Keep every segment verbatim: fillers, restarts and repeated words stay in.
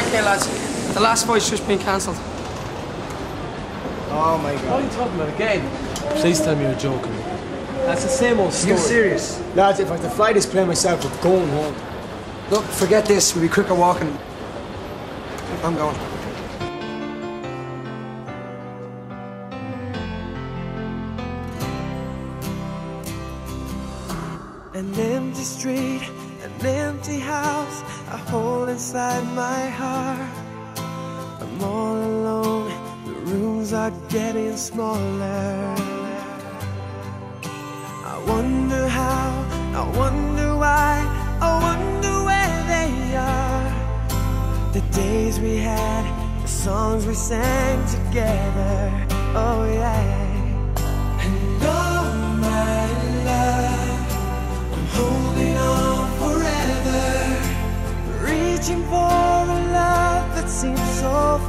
Okay, lads. The last fight's just been cancelled. Oh my God. What are you talking about again? Please tell me you're joking. That's the same old story. You serious? Lads, if I have to fly this plane myself, we're going home. Look, forget this. We'll be quicker walking. I'm going. An empty street, an empty house, a hole inside my heart. I'm all alone, the rooms are getting smaller. I wonder how, I wonder why, I wonder where they are. The days we had, the songs we sang together, oh yeah. And oh my love, holding on forever, reaching for a love that seems so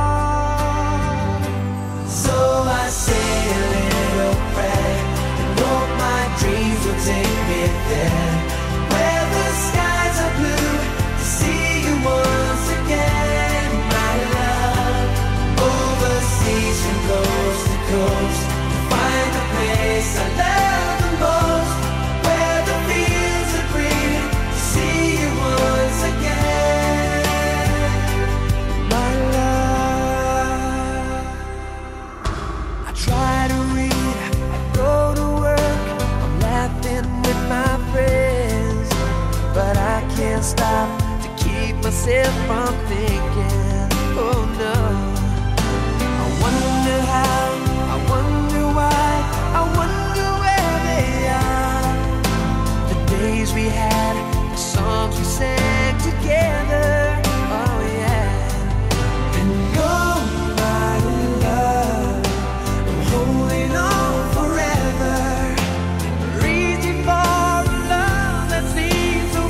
far. So I say a little prayer and hope my dreams will take me there, where the skies are blue, to see you once again, my love. Overseas from coast to coast, to find the place I love the most, where the fields are green, to see you once again, my love. I try to read, I go to work, I'm laughing with my friends, but I can't stop to keep myself from thinking, oh no. I wonder how, I wonder why, I wonder where they are. The days we had, the songs we sang together, oh yeah. And oh my love, I'm holding on forever, reaching for a love that seems so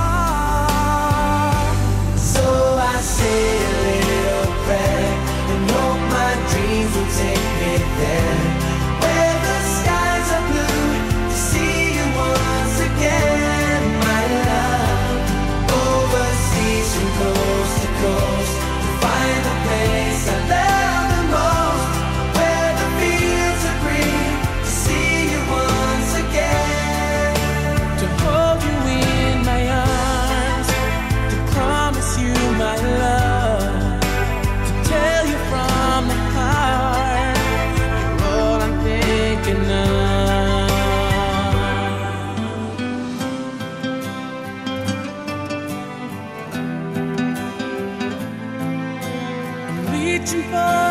far. So I say a little prayer and hope my dreams will take me there, where the skies are blue, to see you once again, my love. Overseas from coast to coast, to find the place I love the most, where the fields are green, to see you once again, to hold you in my arms, to promise you my love, to tell you from the heart, you're all I'm thinking of. I'm reaching for